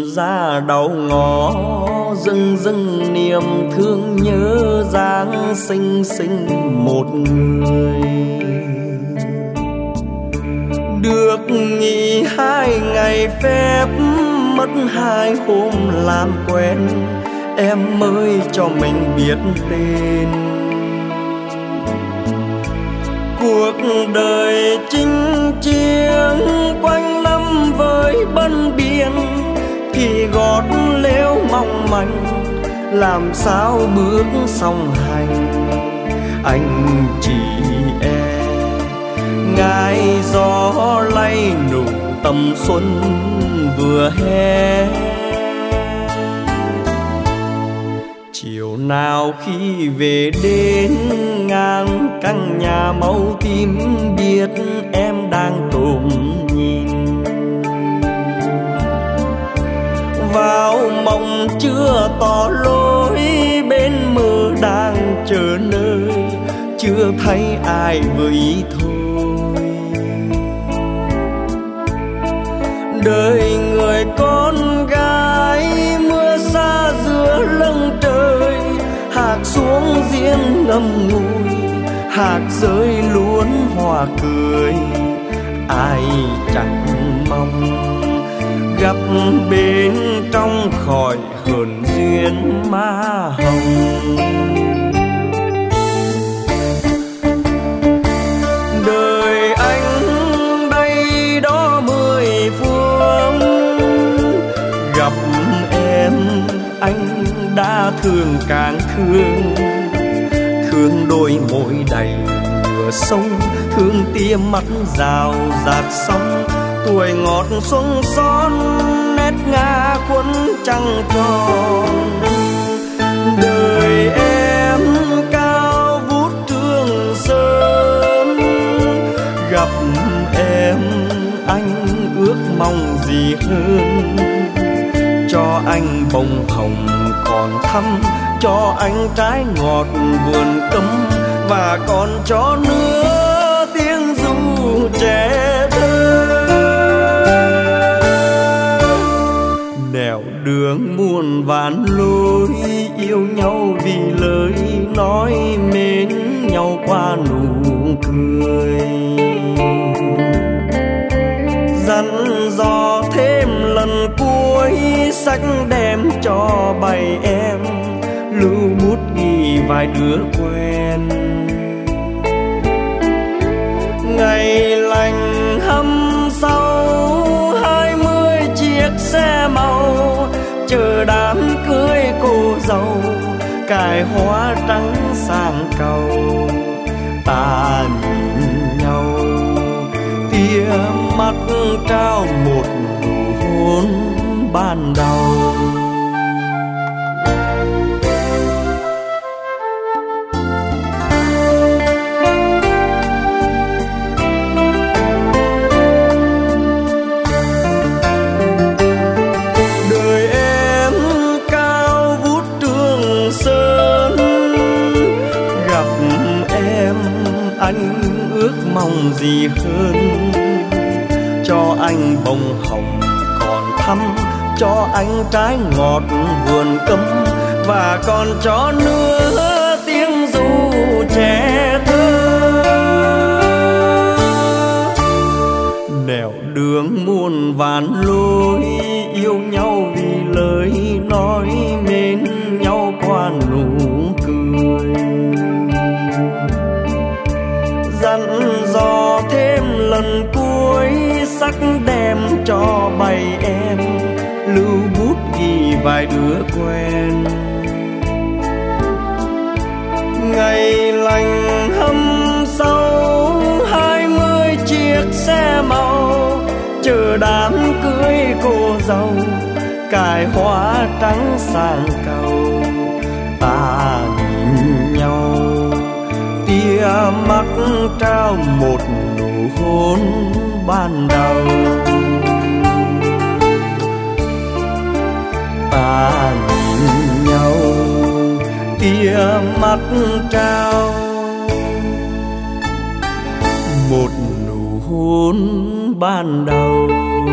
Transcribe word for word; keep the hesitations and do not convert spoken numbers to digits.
ra đầu ngõ, dưng dưng niềm thương nhớ dáng xinh xinh một người. Được nghỉ hai ngày phép, mất hai hôm làm quen, em mới cho mình biết tên. Cuộc đời chinh chiến quanh năm với bân biên, thì gót lếu mong manh làm sao bước song hành. Anh chỉ e ngại gió lay nụ tầm xuân vừa hè. Chiều nào khi về đến ngang căn nhà màu tím, biết em đang trộm nhìn. Vào mộng chưa tỏ lối, bên mơ đang chờ nơi, chưa thấy ai với ý thôi. Đời người con gái mưa xa giữa lưng trời, hạt xuống riêng ngầm ngùi, hạt rơi luôn hòa cười. Ai chẳng mong gặp bên trong khỏi hờn duyên má hồng. Đời anh đây đó mười phương, gặp em anh đã thương càng thương. Thương đôi môi đầy mưa sông, thương tia mắt rào rạt sóng. Tuổi ngọt xuân son nét ngã khuôn trăng tròn. Đời em cao vút Trường Sơn, gặp em anh ước mong gì hơn. Cho anh bông hồng còn thắm, cho anh trái ngọt vườn cấm, và còn cho nữa tiếng ru trẻ thơ. Nẻo đường muôn vạn lối, yêu nhau vì lời nói, mến nhau qua nụ cười. Dặn dò thêm lần cuối, sách đem cho bầy em, lưu bút ghi vài đứa quen. Ngày lành hâm sau, hai mươi chiếc xe màu, chờ đám cưới cô dâu, cài hoa trắng sang cầu. Ta nhìn nhau, tia mắt trao một nụ hôn ban đầu. Đời em cao vút Trường Sơn, gặp em anh ước mong gì hơn. Cho anh bông hồng còn thắm, cho anh trái ngọt vườn cấm, và còn cho nữa tiếng ru trẻ thơ. Nẻo đường muôn vạn lối, yêu nhau vì lời nói, mến nhau qua nụ cười. Dặn dò thêm lần cuối, sắc đem cho bầy em, lưu bút ghi vài đứa quen. Ngày lành hâm sau, hai mươi chiếc xe màu, chờ đám cưới cô dâu, cài hoa trắng sang cầu. Ta nhìn nhau, tia mắt trao một nụ hôn ban đầu. Ta nhìn nhau, tia mắt trao một nụ hôn ban đầu.